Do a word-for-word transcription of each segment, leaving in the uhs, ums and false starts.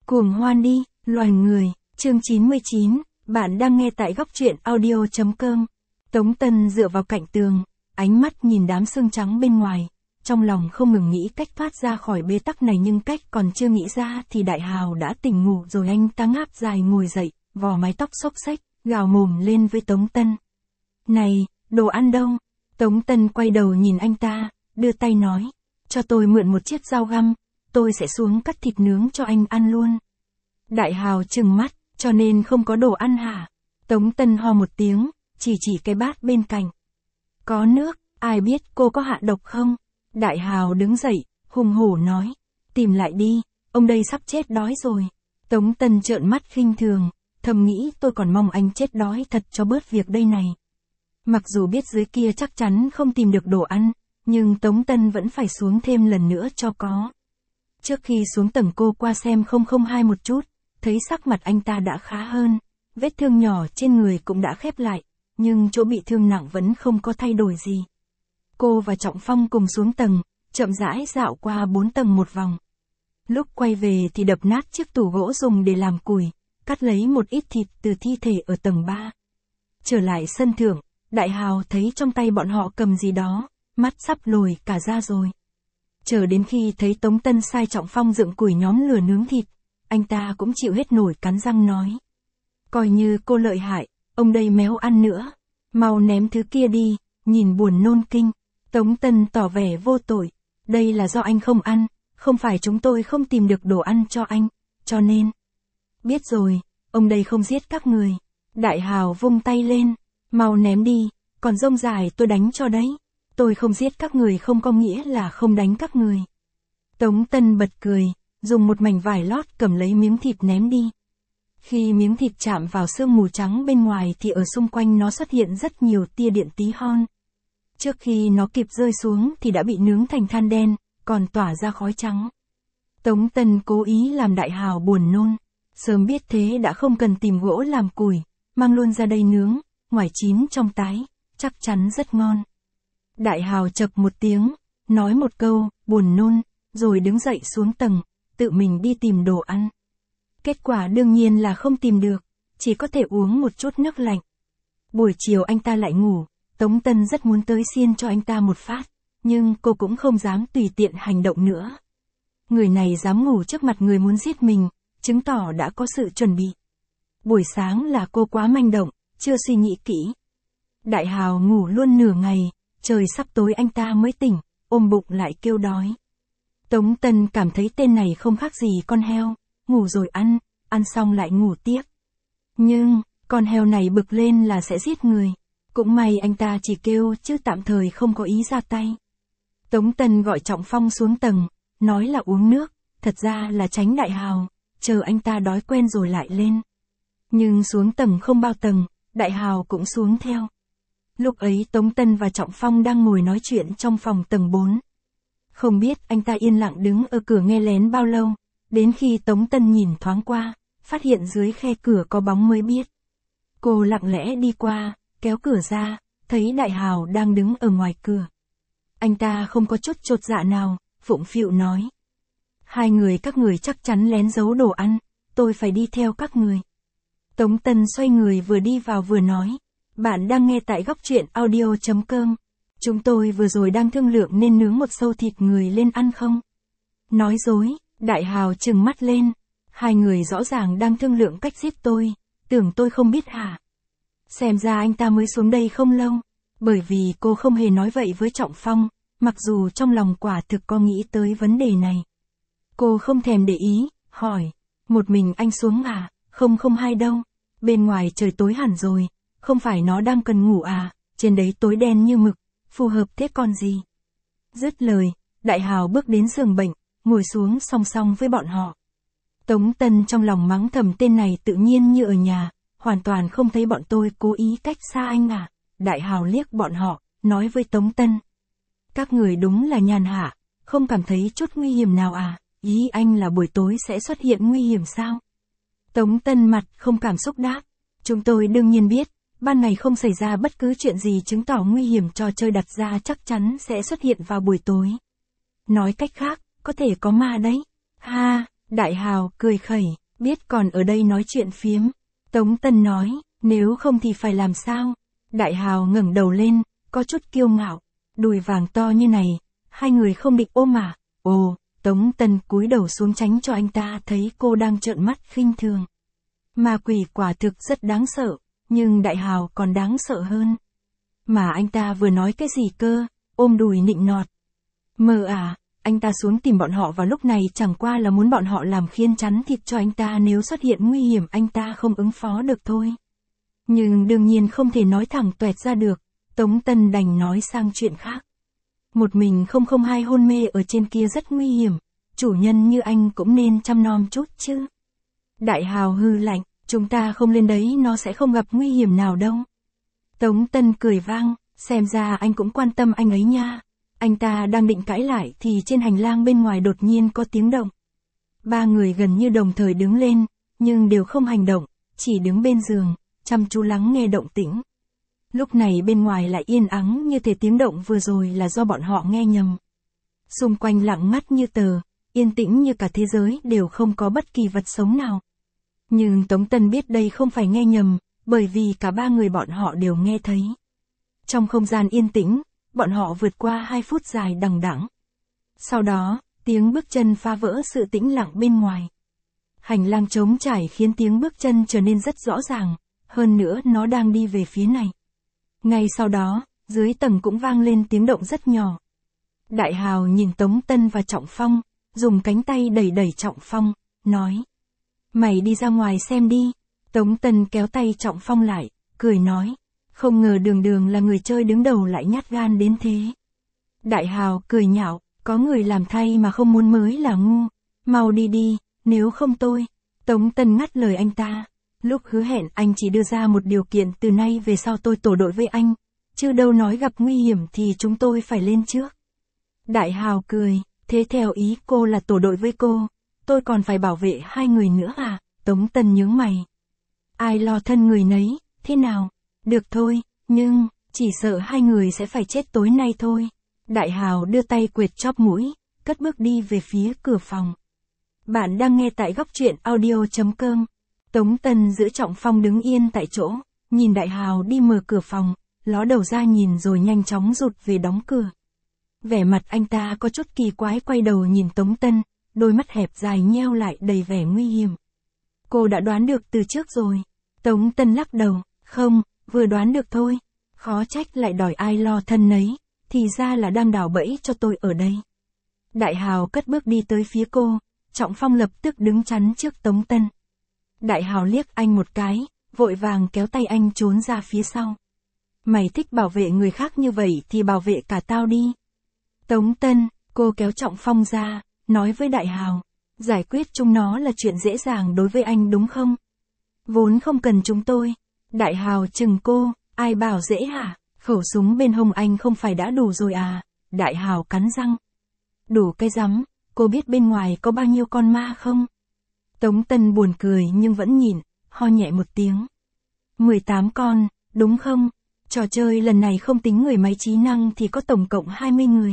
Cuồng hoan đi, loài người, chương chín mươi chín, bạn đang nghe tại góc truyện audio.com. Tống Tân dựa vào cạnh tường, ánh mắt nhìn đám sương trắng bên ngoài, trong lòng không ngừng nghĩ cách thoát ra khỏi bế tắc này, nhưng cách còn chưa nghĩ ra thì Đại Hào đã tỉnh ngủ rồi. Anh ta ngáp dài ngồi dậy, vò mái tóc xốc xếch, gào mồm lên với Tống Tân. Này, đồ ăn đâu? Tống Tân quay đầu nhìn anh ta, đưa tay nói, cho tôi mượn một chiếc dao găm, tôi sẽ xuống cắt thịt nướng cho anh ăn luôn. Đại Hào trừng mắt, cho nên không có đồ ăn hả? Tống Tân ho một tiếng, chỉ chỉ cái bát bên cạnh. Có nước, ai biết cô có hạ độc không? Đại Hào đứng dậy, hùng hổ nói, tìm lại đi, ông đây sắp chết đói rồi. Tống Tân trợn mắt khinh thường, thầm nghĩ tôi còn mong anh chết đói thật cho bớt việc đây này. Mặc dù biết dưới kia chắc chắn không tìm được đồ ăn, nhưng Tống Tân vẫn phải xuống thêm lần nữa cho có. Trước khi xuống tầng cô qua xem không không hai một chút, thấy sắc mặt anh ta đã khá hơn, vết thương nhỏ trên người cũng đã khép lại, nhưng chỗ bị thương nặng vẫn không có thay đổi gì. Cô và Trọng Phong cùng xuống tầng, chậm rãi dạo qua bốn tầng một vòng. Lúc quay về thì đập nát chiếc tủ gỗ dùng để làm củi, cắt lấy một ít thịt từ thi thể ở tầng ba. Trở lại sân thượng, Đại Hào thấy trong tay bọn họ cầm gì đó, mắt sắp lồi cả ra rồi. Chờ đến khi thấy Tống Tân sai Trọng Phong dựng củi nhóm lửa nướng thịt, anh ta cũng chịu hết nổi, cắn răng nói. Coi như cô lợi hại, ông đây méo ăn nữa. Mau ném thứ kia đi, nhìn buồn nôn kinh. Tống Tân tỏ vẻ vô tội. Đây là do anh không ăn, không phải chúng tôi không tìm được đồ ăn cho anh, cho nên. Biết rồi, ông đây không giết các người. Đại Hào vung tay lên. Mau ném đi, còn rông dài tôi đánh cho đấy. Tôi không giết các người không có nghĩa là không đánh các người. Tống Tân bật cười, dùng một mảnh vải lót cầm lấy miếng thịt ném đi. Khi miếng thịt chạm vào sương mù trắng bên ngoài thì ở xung quanh nó xuất hiện rất nhiều tia điện tí hon. Trước khi nó kịp rơi xuống thì đã bị nướng thành than đen, còn tỏa ra khói trắng. Tống Tân cố ý làm Đại Hào buồn nôn. Sớm biết thế đã không cần tìm gỗ làm củi, mang luôn ra đây nướng, ngoài chín trong tái, chắc chắn rất ngon. Đại Hào chập một tiếng, nói một câu, buồn nôn, rồi đứng dậy xuống tầng, tự mình đi tìm đồ ăn. Kết quả đương nhiên là không tìm được, chỉ có thể uống một chút nước lạnh. Buổi chiều anh ta lại ngủ, Tống Tân rất muốn tới xiên cho anh ta một phát, nhưng cô cũng không dám tùy tiện hành động nữa. Người này dám ngủ trước mặt người muốn giết mình, chứng tỏ đã có sự chuẩn bị. Buổi sáng là cô quá manh động, chưa suy nghĩ kỹ. Đại Hào ngủ luôn nửa ngày, trời sắp tối anh ta mới tỉnh, ôm bụng lại kêu đói. Tống Tân cảm thấy tên này không khác gì con heo, ngủ rồi ăn, ăn xong lại ngủ tiếp. Nhưng, con heo này bực lên là sẽ giết người. Cũng may anh ta chỉ kêu chứ tạm thời không có ý ra tay. Tống Tân gọi Trọng Phong xuống tầng, nói là uống nước, thật ra là tránh Đại Hào, chờ anh ta đói quen rồi lại lên. Nhưng xuống tầng không bao tầng, Đại Hào cũng xuống theo. Lúc ấy Tống Tân và Trọng Phong đang ngồi nói chuyện trong phòng tầng bốn. Không biết anh ta yên lặng đứng ở cửa nghe lén bao lâu, đến khi Tống Tân nhìn thoáng qua, phát hiện dưới khe cửa có bóng mới biết. Cô lặng lẽ đi qua, kéo cửa ra, thấy Đại Hào đang đứng ở ngoài cửa. Anh ta không có chút chột dạ nào, phụng phịu nói. Hai người các người chắc chắn lén giấu đồ ăn, tôi phải đi theo các người. Tống Tân xoay người vừa đi vào vừa nói. Bạn đang nghe tại góc truyện audio.com. Chúng tôi vừa rồi đang thương lượng nên nướng một sâu thịt người lên ăn không? Nói dối, Đại Hào trừng mắt lên. Hai người rõ ràng đang thương lượng cách giết tôi, tưởng tôi không biết hả? Xem ra anh ta mới xuống đây không lâu, bởi vì cô không hề nói vậy với Trọng Phong, mặc dù trong lòng quả thực có nghĩ tới vấn đề này. Cô không thèm để ý, hỏi, một mình anh xuống à? Không không hai đâu, bên ngoài trời tối hẳn rồi. Không phải nó đang cần ngủ à, trên đấy tối đen như mực, phù hợp thế còn gì. Dứt lời, Đại Hào bước đến giường bệnh, ngồi xuống song song với bọn họ. Tống Tân trong lòng mắng thầm tên này tự nhiên như ở nhà, hoàn toàn không thấy bọn tôi cố ý cách xa anh à. Đại Hào liếc bọn họ, nói với Tống Tân. Các người đúng là nhàn hạ, không cảm thấy chút nguy hiểm nào à, ý anh là buổi tối sẽ xuất hiện nguy hiểm sao? Tống Tân mặt không cảm xúc đáp, chúng tôi đương nhiên biết. Ban ngày không xảy ra bất cứ chuyện gì chứng tỏ nguy hiểm trò chơi đặt ra chắc chắn sẽ xuất hiện vào buổi tối. Nói cách khác, có thể có ma đấy. Ha, Đại Hào cười khẩy, biết còn ở đây nói chuyện phiếm. Tống Tân nói, nếu không thì phải làm sao? Đại Hào ngẩng đầu lên, có chút kiêu ngạo, đùi vàng to như này, hai người không định ôm à? Ồ, Tống Tân cúi đầu xuống tránh cho anh ta thấy cô đang trợn mắt khinh thường. Ma quỷ quả thực rất đáng sợ, nhưng Đại Hào còn đáng sợ hơn. Mà anh ta vừa nói cái gì cơ, ôm đùi nịnh nọt. Mơ à, anh ta xuống tìm bọn họ vào lúc này chẳng qua là muốn bọn họ làm khiên chắn thịt cho anh ta nếu xuất hiện nguy hiểm anh ta không ứng phó được thôi. Nhưng đương nhiên không thể nói thẳng toẹt ra được, Tống Tân đành nói sang chuyện khác. Một mình không không hai hôn mê ở trên kia rất nguy hiểm, chủ nhân như anh cũng nên chăm nom chút chứ. Đại Hào hư lạnh, chúng ta không lên đấy nó sẽ không gặp nguy hiểm nào đâu. Tống Tân cười vang, xem ra anh cũng quan tâm anh ấy nha. Anh ta đang định cãi lại thì trên hành lang bên ngoài đột nhiên có tiếng động. Ba người gần như đồng thời đứng lên, nhưng đều không hành động, chỉ đứng bên giường, chăm chú lắng nghe động tĩnh. Lúc này bên ngoài lại yên ắng như thể tiếng động vừa rồi là do bọn họ nghe nhầm. Xung quanh lặng ngắt như tờ, yên tĩnh như cả thế giới đều không có bất kỳ vật sống nào. Nhưng Tống Tân biết đây không phải nghe nhầm, bởi vì cả ba người bọn họ đều nghe thấy. Trong không gian yên tĩnh, bọn họ vượt qua hai phút dài đằng đẵng. Sau đó, tiếng bước chân phá vỡ sự tĩnh lặng bên ngoài. Hành lang trống trải khiến tiếng bước chân trở nên rất rõ ràng, hơn nữa nó đang đi về phía này. Ngay sau đó, dưới tầng cũng vang lên tiếng động rất nhỏ. Đại Hào nhìn Tống Tân và Trọng Phong, dùng cánh tay đẩy đẩy Trọng Phong, nói. Mày đi ra ngoài xem đi. Tống Tân kéo tay Trọng Phong lại, cười nói. Không ngờ đường đường là người chơi đứng đầu lại nhát gan đến thế. Đại Hào cười nhạo, có người làm thay mà không muốn mới là ngu. Mau đi đi, nếu không tôi. Tống Tân ngắt lời anh ta. Lúc hứa hẹn anh chỉ đưa ra một điều kiện từ nay về sau tôi tổ đội với anh. Chứ đâu nói gặp nguy hiểm thì chúng tôi phải lên trước. Đại Hào cười, thế theo ý cô là tổ đội với cô. Tôi còn phải bảo vệ hai người nữa à? Tống Tân nhướng mày. Ai lo thân người nấy, thế nào? Được thôi, nhưng, chỉ sợ hai người sẽ phải chết tối nay thôi. Đại Hào đưa tay quệt chóp mũi, cất bước đi về phía cửa phòng. Bạn đang nghe tại góc truyện audio chấm com. Tống Tân giữ Trọng Phong đứng yên tại chỗ, nhìn Đại Hào đi mở cửa phòng, ló đầu ra nhìn rồi nhanh chóng rụt về đóng cửa. Vẻ mặt anh ta có chút kỳ quái quay đầu nhìn Tống Tân, đôi mắt hẹp dài nheo lại đầy vẻ nguy hiểm. Cô đã đoán được từ trước rồi. Tống Tân lắc đầu, không, vừa đoán được thôi. Khó trách lại đòi ai lo thân nấy, thì ra là đang đào bẫy cho tôi ở đây. Đại Hào cất bước đi tới phía cô, Trọng Phong lập tức đứng chắn trước Tống Tân. Đại Hào liếc anh một cái, vội vàng kéo tay anh trốn ra phía sau. Mày thích bảo vệ người khác như vậy thì bảo vệ cả tao đi. Tống Tân, cô kéo Trọng Phong ra, nói với Đại Hào, giải quyết chúng nó là chuyện dễ dàng đối với anh đúng không? Vốn không cần chúng tôi. Đại Hào chừng cô, ai bảo dễ hả? Khẩu súng bên hông anh không phải đã đủ rồi à? Đại Hào cắn răng. Đủ cái rắm, cô biết bên ngoài có bao nhiêu con ma không? Tống Tân buồn cười nhưng vẫn nhìn, ho nhẹ một tiếng. mười tám con, đúng không? Trò chơi lần này không tính người máy trí năng thì có tổng cộng hai mươi người.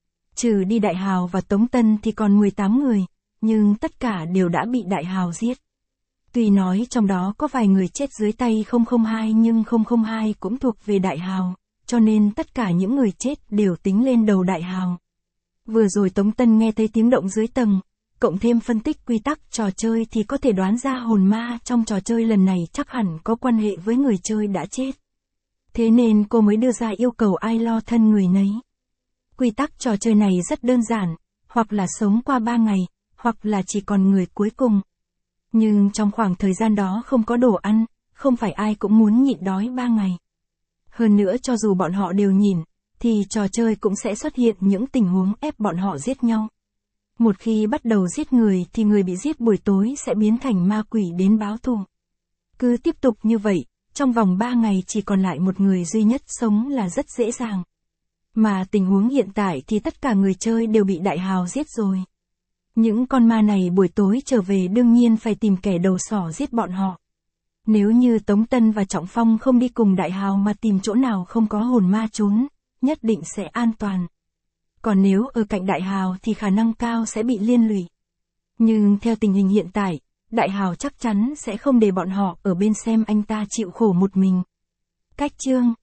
Trừ đi Đại Hào và Tống Tân thì còn mười tám người, nhưng tất cả đều đã bị Đại Hào giết. Tuy nói trong đó có vài người chết dưới tay không không hai nhưng không không hai cũng thuộc về Đại Hào, cho nên tất cả những người chết đều tính lên đầu Đại Hào. Vừa rồi Tống Tân nghe thấy tiếng động dưới tầng, cộng thêm phân tích quy tắc trò chơi thì có thể đoán ra hồn ma trong trò chơi lần này chắc hẳn có quan hệ với người chơi đã chết. Thế nên cô mới đưa ra yêu cầu ai lo thân người nấy. Quy tắc trò chơi này rất đơn giản, hoặc là sống qua ba ngày, hoặc là chỉ còn người cuối cùng. Nhưng trong khoảng thời gian đó không có đồ ăn, không phải ai cũng muốn nhịn đói ba ngày. Hơn nữa cho dù bọn họ đều nhìn, thì trò chơi cũng sẽ xuất hiện những tình huống ép bọn họ giết nhau. Một khi bắt đầu giết người thì người bị giết buổi tối sẽ biến thành ma quỷ đến báo thù. Cứ tiếp tục như vậy, trong vòng ba ngày chỉ còn lại một người duy nhất sống là rất dễ dàng. Mà tình huống hiện tại thì tất cả người chơi đều bị Đại Hào giết rồi. Những con ma này buổi tối trở về đương nhiên phải tìm kẻ đầu sỏ giết bọn họ. Nếu như Tống Tân và Trọng Phong không đi cùng Đại Hào mà tìm chỗ nào không có hồn ma trốn, nhất định sẽ an toàn. Còn nếu ở cạnh Đại Hào thì khả năng cao sẽ bị liên lụy. Nhưng theo tình hình hiện tại, Đại Hào chắc chắn sẽ không để bọn họ ở bên xem anh ta chịu khổ một mình. Cách chương